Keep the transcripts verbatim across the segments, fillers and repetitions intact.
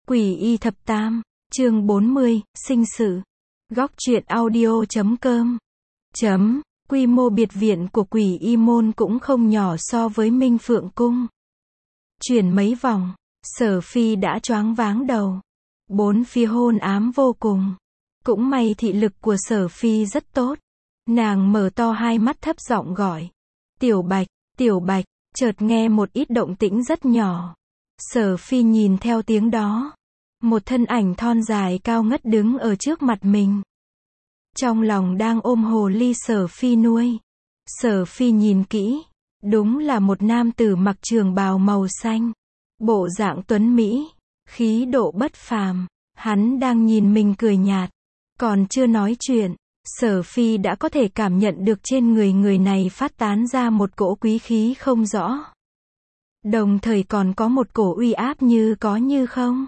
Quỷ y thập tam, chương bốn mươi, sinh sự. Góc truyện audio chấm com. Chấm, quy mô biệt viện của Quỷ y môn cũng không nhỏ so với Minh Phượng cung. Chuyển mấy vòng, Sở Phi đã choáng váng đầu. Bốn phía hôn ám vô cùng. Cũng may thị lực của Sở Phi rất tốt. Nàng mở to hai mắt thấp giọng gọi. Tiểu Bạch, Tiểu Bạch, chợt nghe một ít động tĩnh rất nhỏ. Sở Phi nhìn theo tiếng đó. Một thân ảnh thon dài cao ngất đứng ở trước mặt mình. Trong lòng đang ôm hồ ly Sở Phi nuôi. Sở Phi nhìn kỹ. Đúng là một nam tử mặc trường bào màu xanh. Bộ dạng tuấn Mỹ. Khí độ bất phàm. Hắn đang nhìn mình cười nhạt. Còn chưa nói chuyện. Sở Phi đã có thể cảm nhận được trên người người này phát tán ra một cỗ quý khí không rõ. Đồng thời còn có một cổ uy áp như có như không.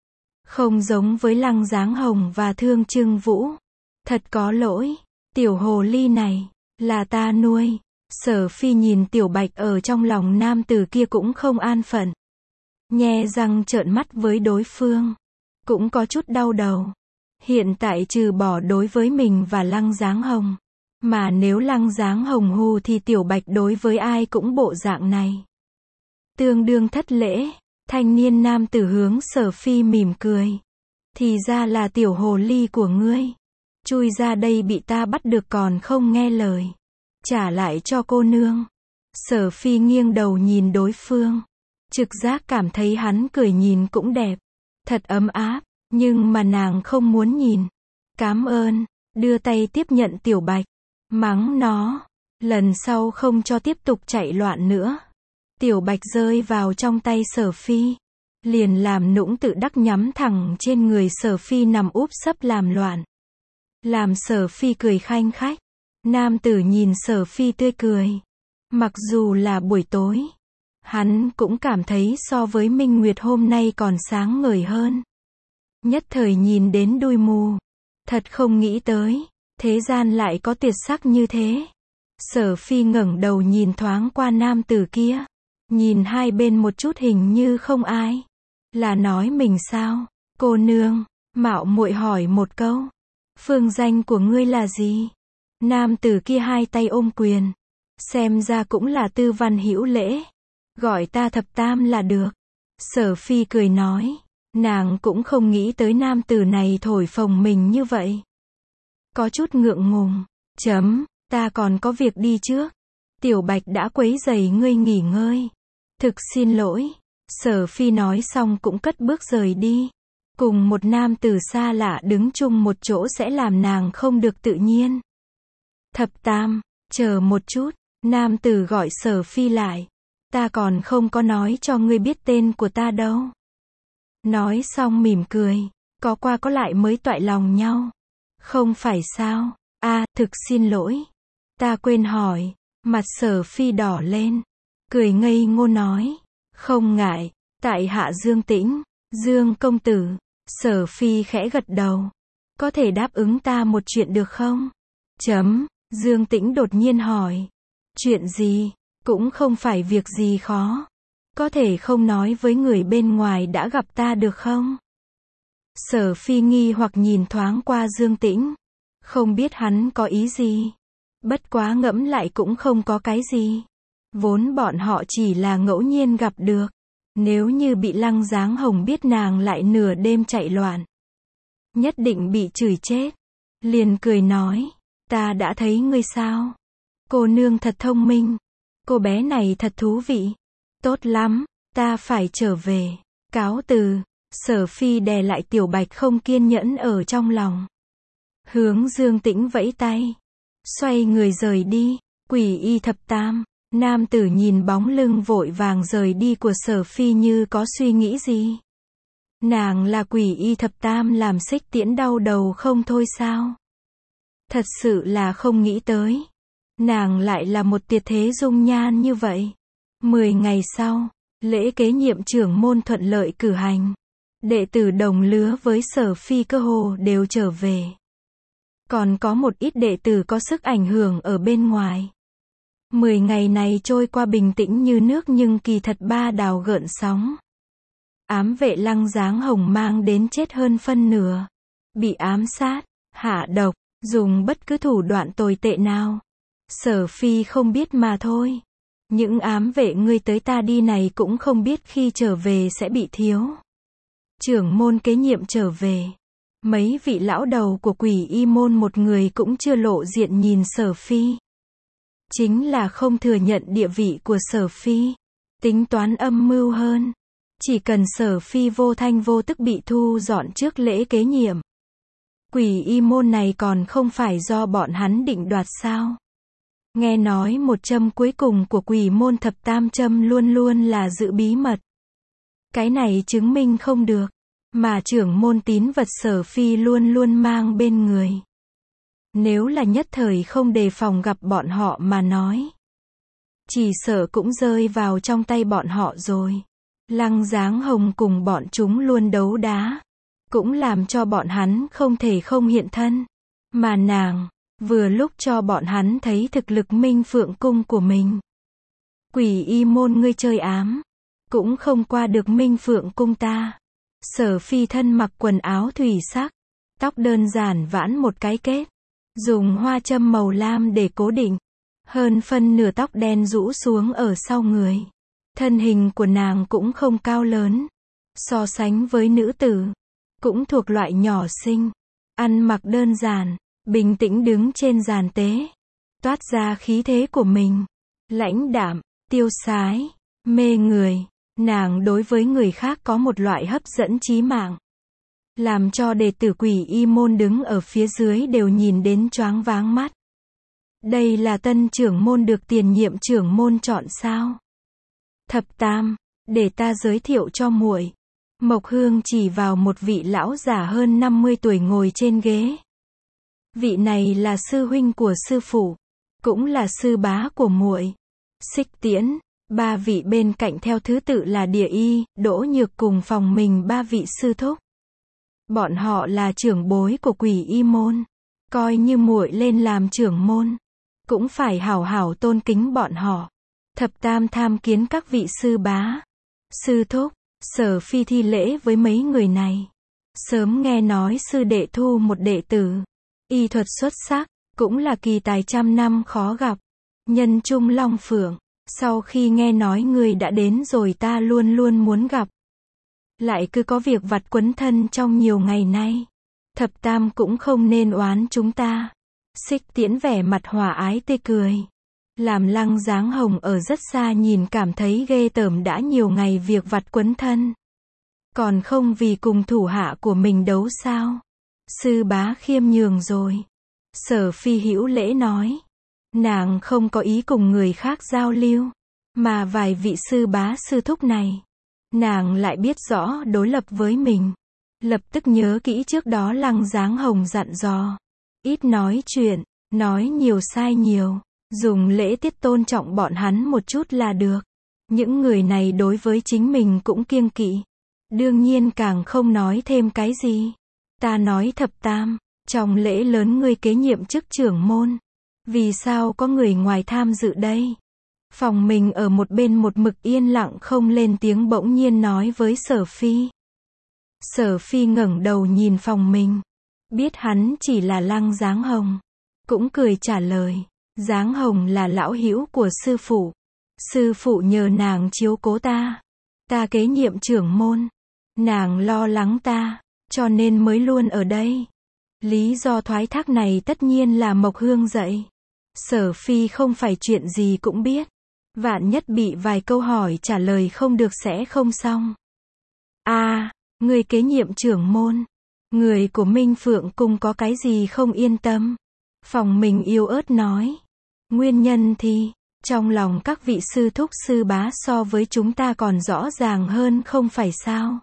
Không giống với Lăng Giáng Hồng và Thương Trưng Vũ. Thật có lỗi. Tiểu hồ ly này, là ta nuôi. Sở Phi nhìn Tiểu Bạch ở trong lòng nam tử kia cũng không an phận. Nhe răng trợn mắt với đối phương. Cũng có chút đau đầu. Hiện tại trừ bỏ đối với mình và Lăng Giáng Hồng. Mà nếu Lăng Giáng Hồng hù thì Tiểu Bạch đối với ai cũng bộ dạng này. Tương đương thất lễ. Thanh niên nam tử hướng Sở Phi mỉm cười. Thì ra là tiểu hồ ly của ngươi. Chui ra đây bị ta bắt được còn không nghe lời. Trả lại cho cô nương. Sở Phi nghiêng đầu nhìn đối phương. Trực giác cảm thấy hắn cười nhìn cũng đẹp. Thật ấm áp. Nhưng mà nàng không muốn nhìn. Cám ơn. Đưa tay tiếp nhận Tiểu Bạch. Mắng nó. Lần sau không cho tiếp tục chạy loạn nữa. Tiểu Bạch rơi vào trong tay Sở Phi. Liền làm nũng tự đắc nhắm thẳng trên người Sở Phi nằm úp sấp làm loạn. Làm Sở Phi cười khanh khách. Nam tử nhìn Sở Phi tươi cười. Mặc dù là buổi tối. Hắn cũng cảm thấy so với minh nguyệt hôm nay còn sáng ngời hơn. Nhất thời nhìn đến đuôi mù. Thật không nghĩ tới. Thế gian lại có tuyệt sắc như thế. Sở Phi ngẩng đầu nhìn thoáng qua nam tử kia. Nhìn hai bên một chút hình như không ai. Là nói mình sao? Cô nương, mạo muội hỏi một câu. Phương danh của ngươi là gì? Nam tử kia hai tay ôm quyền. Xem ra cũng là tư văn hữu lễ. Gọi ta thập tam là được. Sở Phi cười nói. Nàng cũng không nghĩ tới nam tử này thổi phồng mình như vậy. Có chút ngượng ngùng. Chấm, ta còn có việc đi trước. Tiểu Bạch đã quấy rầy ngươi nghỉ ngơi. Thực xin lỗi. Sở Phi nói xong cũng cất bước rời đi. Cùng một nam tử xa lạ đứng chung một chỗ sẽ làm nàng không được tự nhiên. Thập tam, chờ một chút. Nam tử gọi Sở Phi lại. Ta còn không có nói cho ngươi biết tên của ta đâu. Nói xong mỉm cười. Có qua có lại mới toại lòng nhau. Không phải sao? A, thực xin lỗi. Ta quên hỏi. Mặt Sở Phi đỏ lên. Cười ngây ngô nói. Không ngại. Tại hạ Dương Tĩnh. Dương công tử. Sở Phi khẽ gật đầu. Có thể đáp ứng ta một chuyện được không? Chấm. Dương Tĩnh đột nhiên hỏi. Chuyện gì? Cũng không phải việc gì khó. Có thể không nói với người bên ngoài đã gặp ta được không? Sở Phi nghi hoặc nhìn thoáng qua Dương Tĩnh. Không biết hắn có ý gì. Bất quá ngẫm lại cũng không có cái gì. Vốn bọn họ chỉ là ngẫu nhiên gặp được. Nếu như bị Lăng Giáng Hồng biết nàng lại nửa đêm chạy loạn. Nhất định bị chửi chết. Liền cười nói. Ta đã thấy ngươi sao? Cô nương thật thông minh. Cô bé này thật thú vị. Tốt lắm. Ta phải trở về. Cáo từ. Sở Phi đè lại Tiểu Bạch không kiên nhẫn ở trong lòng. Hướng Dương Tĩnh vẫy tay. Xoay người rời đi. Quỷ y thập tam. Nam tử nhìn bóng lưng vội vàng rời đi của Sở Phi như có suy nghĩ gì. Nàng là quỷ y thập tam làm xích tiễn đau đầu không thôi sao? Thật sự là không nghĩ tới. Nàng lại là một tuyệt thế dung nhan như vậy. Mười ngày sau, lễ kế nhiệm trưởng môn thuận lợi cử hành. Đệ tử đồng lứa với Sở Phi cơ hồ đều trở về. Còn có một ít đệ tử có sức ảnh hưởng ở bên ngoài. Mười ngày này trôi qua bình tĩnh như nước nhưng kỳ thật ba đào gợn sóng. ám vệ Lăng Giáng Hồng mang đến chết hơn phân nửa. Bị ám sát, hạ độc, dùng bất cứ thủ đoạn tồi tệ nào. Sở Phi không biết mà thôi. Những ám vệ ngươi tới ta đi này cũng không biết khi trở về sẽ bị thiếu. Trưởng môn kế nhiệm trở về. Mấy vị lão đầu của Quỷ Y môn một người cũng chưa lộ diện nhìn Sở Phi. Chính là không thừa nhận địa vị của Sở Phi. Tính toán âm mưu hơn. Chỉ cần Sở Phi vô thanh vô tức bị thu dọn trước lễ kế nhiệm. Quỷ Y môn này còn không phải do bọn hắn định đoạt sao? Nghe nói một châm cuối cùng của quỷ môn thập tam châm luôn luôn là giữ bí mật. Cái này chứng minh không được. Mà trưởng môn tín vật Sở Phi luôn luôn mang bên người. Nếu là nhất thời không đề phòng gặp bọn họ mà nói. Chỉ sợ cũng rơi vào trong tay bọn họ rồi. Lăng Giáng Hồng cùng bọn chúng luôn đấu đá. Cũng làm cho bọn hắn không thể không hiện thân. Mà nàng, vừa lúc cho bọn hắn thấy thực lực Minh Phượng Cung của mình. Quỷ Y môn ngươi chơi ám. Cũng không qua được Minh Phượng Cung ta. Sở Phi thân mặc quần áo thủy sắc. Tóc đơn giản vãn một cái kết. Dùng hoa châm màu lam để cố định. Hơn phân nửa tóc đen rũ xuống ở sau người. Thân hình của nàng cũng không cao lớn. So sánh với nữ tử. Cũng thuộc loại nhỏ xinh. Ăn mặc đơn giản. Bình tĩnh đứng trên giàn tế. Toát ra khí thế của mình. Lãnh đạm, tiêu sái, mê người. Nàng đối với người khác có một loại hấp dẫn chí mạng. Làm cho đệ tử Quỷ Y môn đứng ở phía dưới đều nhìn đến choáng váng mắt. Đây là tân trưởng môn được tiền nhiệm trưởng môn chọn sao? Thập tam, để ta giới thiệu cho muội. Mộc Hương chỉ vào một vị lão già hơn năm mươi tuổi ngồi trên ghế. Vị này là sư huynh của sư phụ, cũng là sư bá của muội. Xích Tiễn, ba vị bên cạnh theo thứ tự là Địa Y, Đỗ Nhược cùng phòng mình ba vị sư thúc. Bọn họ là trưởng bối của Quỷ Y môn, coi như muội lên làm trưởng môn, cũng phải hảo hảo tôn kính bọn họ. Thập tam tham kiến các vị sư bá, sư thúc. Sở Phi thi lễ với mấy người này. Sớm nghe nói sư đệ thu một đệ tử, y thuật xuất sắc, cũng là kỳ tài trăm năm khó gặp. Nhân trung long phượng, sau khi nghe nói người đã đến rồi ta luôn luôn muốn gặp. Lại cứ có việc vặt quấn thân trong nhiều ngày nay. Thập tam cũng không nên oán chúng ta. Xích Tiễn vẻ mặt hòa ái tươi cười. Làm Lăng Giáng Hồng ở rất xa nhìn cảm thấy ghê tởm đã nhiều ngày việc vặt quấn thân. Còn không vì cùng thủ hạ của mình đấu sao? Sư bá khiêm nhường rồi. Sở Phi hữu lễ nói. Nàng không có ý cùng người khác giao lưu. Mà vài vị sư bá sư thúc này. Nàng lại biết rõ đối lập với mình. Lập tức nhớ kỹ trước đó Lăng Giáng Hồng dặn dò. Ít nói chuyện, nói nhiều sai nhiều. Dùng lễ tiết tôn trọng bọn hắn một chút là được. Những người này đối với chính mình cũng kiêng kỵ. Đương nhiên càng không nói thêm cái gì. Ta nói thập tam, trong lễ lớn ngươi kế nhiệm chức trưởng môn. Vì sao có người ngoài tham dự đây? Phòng mình ở một bên một mực yên lặng không lên tiếng bỗng nhiên nói với Sở Phi. Sở Phi ngẩng đầu nhìn phòng mình. Biết hắn chỉ là Lăng Giáng Hồng. Cũng cười trả lời. Giáng Hồng là lão hữu của sư phụ. Sư phụ nhờ nàng chiếu cố ta. Ta kế nhiệm trưởng môn. Nàng lo lắng ta, cho nên mới luôn ở đây. Lý do thoái thác này tất nhiên là Mộc Hương dạy. Sở Phi không phải chuyện gì cũng biết. Vạn nhất bị vài câu hỏi trả lời không được sẽ không xong. A, à, người kế nhiệm trưởng môn. Người của Minh Phượng Cung có cái gì không yên tâm? Phòng mình yếu ớt nói. Nguyên nhân thì, trong lòng các vị sư thúc sư bá so với chúng ta còn rõ ràng hơn không phải sao?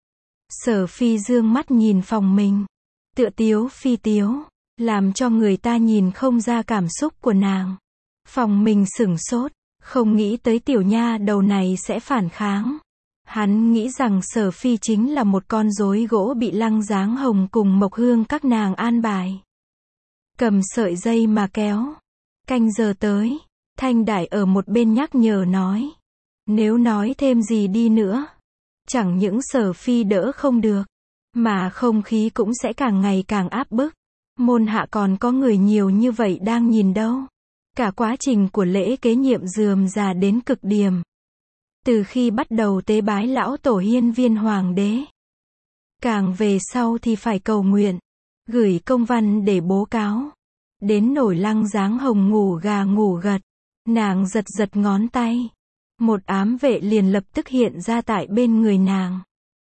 Sở Phi dương mắt nhìn phòng mình. Tựa tiếu phi tiếu, làm cho người ta nhìn không ra cảm xúc của nàng. Phòng mình sửng sốt, không nghĩ tới tiểu nha đầu này sẽ phản kháng. Hắn nghĩ rằng Sở Phi chính là một con rối gỗ bị Lăng Giáng Hồng cùng Mộc Hương các nàng an bài. Cầm sợi dây mà kéo. Canh giờ tới, Thanh Đại ở một bên nhắc nhở nói. Nếu nói thêm gì đi nữa, Chẳng những Sở Phi đỡ không được, mà không khí cũng sẽ càng ngày càng áp bức. Môn hạ còn có người nhiều như vậy đang nhìn đâu. Cả quá trình của lễ kế nhiệm rườm rà đến cực điểm. Từ khi bắt đầu tế bái lão tổ hiên viên hoàng đế. Càng về sau thì phải cầu nguyện, gửi công văn để bố cáo. Đến nổi Lăng Dáng Hồng ngủ gà ngủ gật. Nàng giật giật ngón tay. Một ám vệ liền lập tức hiện ra tại bên người nàng.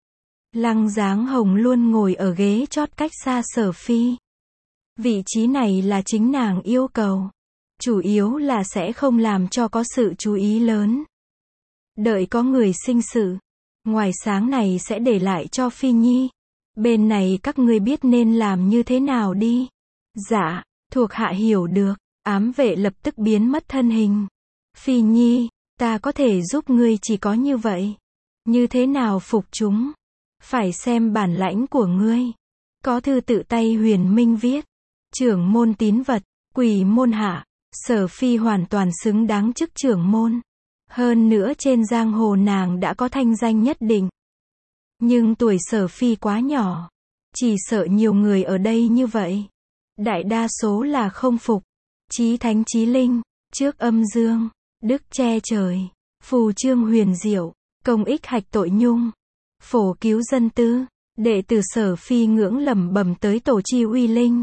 Lăng Dáng Hồng luôn ngồi ở ghế chót cách xa Sở Phi. Vị trí này là chính nàng yêu cầu. Chủ yếu là sẽ không làm cho có sự chú ý lớn. Đợi có người sinh sự. Ngoài sáng này sẽ để lại cho Phi Nhi. Bên này các ngươi biết nên làm như thế nào đi. Dạ, thuộc hạ hiểu được. Ám vệ lập tức biến mất thân hình. Phi Nhi, ta có thể giúp ngươi chỉ có như vậy. Như thế nào phục chúng? Phải xem bản lãnh của ngươi. Có thư tự tay Huyền Minh viết. Trưởng môn tín vật, quỷ môn hạ. Sở Phi hoàn toàn xứng đáng chức trưởng môn. Hơn nữa trên giang hồ nàng đã có thanh danh nhất định. Nhưng tuổi Sở Phi quá nhỏ. Chỉ sợ nhiều người ở đây như vậy. Đại đa số là không phục. Chí thánh chí linh, trước âm dương, đức che trời, phù trương huyền diệu, công ích hạch tội nhung, phổ cứu dân tư, đệ tử Sở Phi ngưỡng lẩm bẩm tới tổ chi uy linh.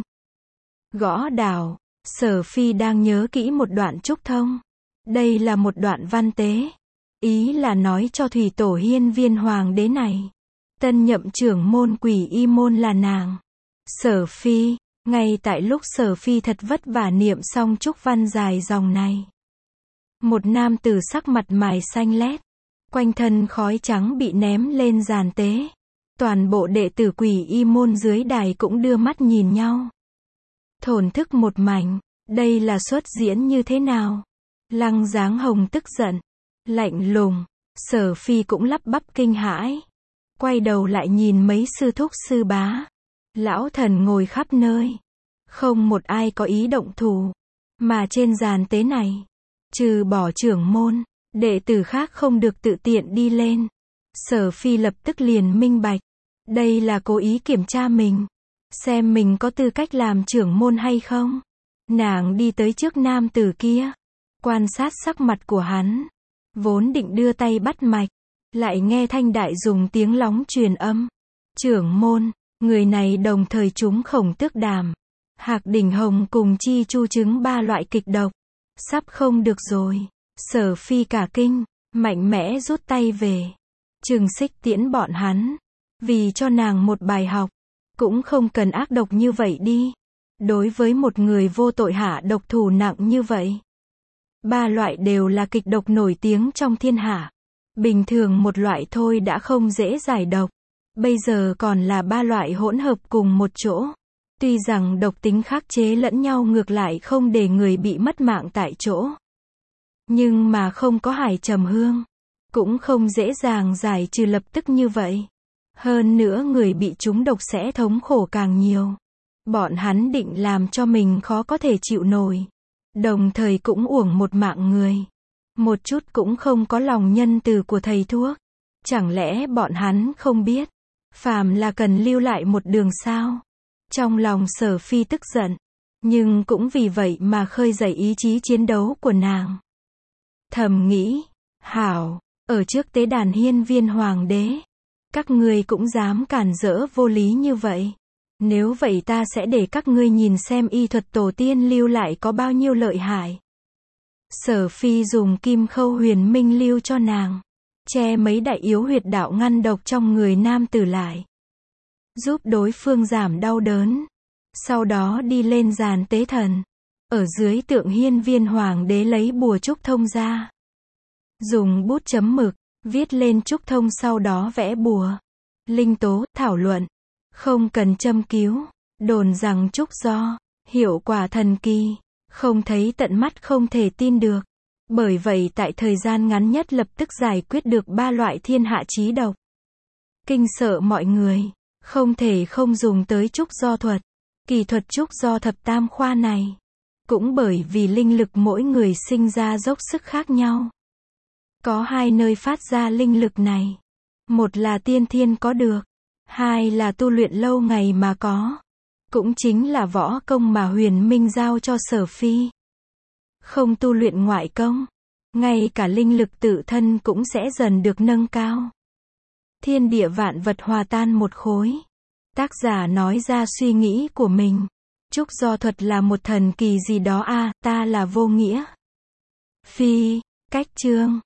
Gõ đào, Sở Phi đang nhớ kỹ một đoạn trúc thông. Đây là một đoạn văn tế. Ý là nói cho thủy tổ hiên viên hoàng đế này. Tân nhậm trưởng môn quỷ y môn là nàng. Sở Phi, ngay tại lúc Sở Phi thật vất vả niệm xong trúc văn dài dòng này. Một nam tử sắc mặt mày xanh lét. Quanh thân khói trắng bị ném lên giàn tế. Toàn bộ đệ tử quỷ y môn dưới đài cũng đưa mắt nhìn nhau. Thổn thức một mảnh. Đây là xuất diễn như thế nào? Lăng Dáng Hồng tức giận. Lạnh lùng. Sở Phi cũng lắp bắp kinh hãi. Quay đầu lại nhìn mấy sư thúc sư bá. Lão thần ngồi khắp nơi. Không một ai có ý động thủ. Mà trên giàn tế này, trừ bỏ trưởng môn, đệ tử khác không được tự tiện đi lên. Sở Phi lập tức liền minh bạch. Đây là cố ý kiểm tra mình. Xem mình có tư cách làm trưởng môn hay không. Nàng đi tới trước nam tử kia. Quan sát sắc mặt của hắn. Vốn định đưa tay bắt mạch. Lại nghe thanh đại dùng tiếng lóng truyền âm. Trưởng môn, người này đồng thời trúng khổng tước đàm. Hạc đỉnh hồng cùng chi chu chứng ba loại kịch độc. Sắp không được rồi. Sở Phi cả kinh, mạnh mẽ rút tay về. Trừng xích tiễn bọn hắn. Vì cho nàng một bài học. Cũng không cần ác độc như vậy đi. Đối với một người vô tội hạ độc thủ nặng như vậy. Ba loại đều là kịch độc nổi tiếng trong thiên hạ. Bình thường một loại thôi đã không dễ giải độc. Bây giờ còn là ba loại hỗn hợp cùng một chỗ. Tuy rằng độc tính khắc chế lẫn nhau ngược lại không để người bị mất mạng tại chỗ. Nhưng mà không có hải trầm hương. Cũng không dễ dàng giải trừ lập tức như vậy. Hơn nữa người bị trúng độc sẽ thống khổ càng nhiều. Bọn hắn định làm cho mình khó có thể chịu nổi. Đồng thời cũng uổng một mạng người. Một chút cũng không có lòng nhân từ của thầy thuốc. Chẳng lẽ bọn hắn không biết. Phàm là cần lưu lại một đường sao. Trong lòng Sở Phi tức giận. Nhưng cũng vì vậy mà khơi dậy ý chí chiến đấu của nàng. Thầm nghĩ. Hảo. Ở trước tế đàn hiên viên hoàng đế. Các ngươi cũng dám cản rỡ vô lý như vậy. Nếu vậy ta sẽ để các ngươi nhìn xem y thuật tổ tiên lưu lại có bao nhiêu lợi hại. Sở Phi dùng kim khâu huyền minh lưu cho nàng. Che mấy đại yếu huyệt đạo ngăn độc trong người nam tử lại. Giúp đối phương giảm đau đớn. Sau đó đi lên giàn tế thần. Ở dưới tượng hiên viên hoàng đế lấy bùa trúc thông ra. Dùng bút chấm mực, viết lên trúc thông sau đó vẽ bùa. Linh tố, thảo luận. Không cần châm cứu. Đồn rằng trúc do. Hiệu quả thần kỳ. Không thấy tận mắt không thể tin được. Bởi vậy tại thời gian ngắn nhất lập tức giải quyết được ba loại thiên hạ chí độc. Kinh sợ mọi người. Không thể không dùng tới trúc do thuật. Kỳ thuật trúc do thập tam khoa này. Cũng bởi vì linh lực mỗi người sinh ra dốc sức khác nhau. Có hai nơi phát ra linh lực này. Một là tiên thiên có được. Hai là tu luyện lâu ngày mà có. Cũng chính là võ công mà Huyền Minh giao cho Sở Phi. Không tu luyện ngoại công, ngay cả linh lực tự thân cũng sẽ dần được nâng cao. Thiên địa vạn vật hòa tan một khối. Tác giả nói ra suy nghĩ của mình. Trúc do thuật là một thần kỳ gì đó a, à, ta là vô nghĩa. Phi, cách chương.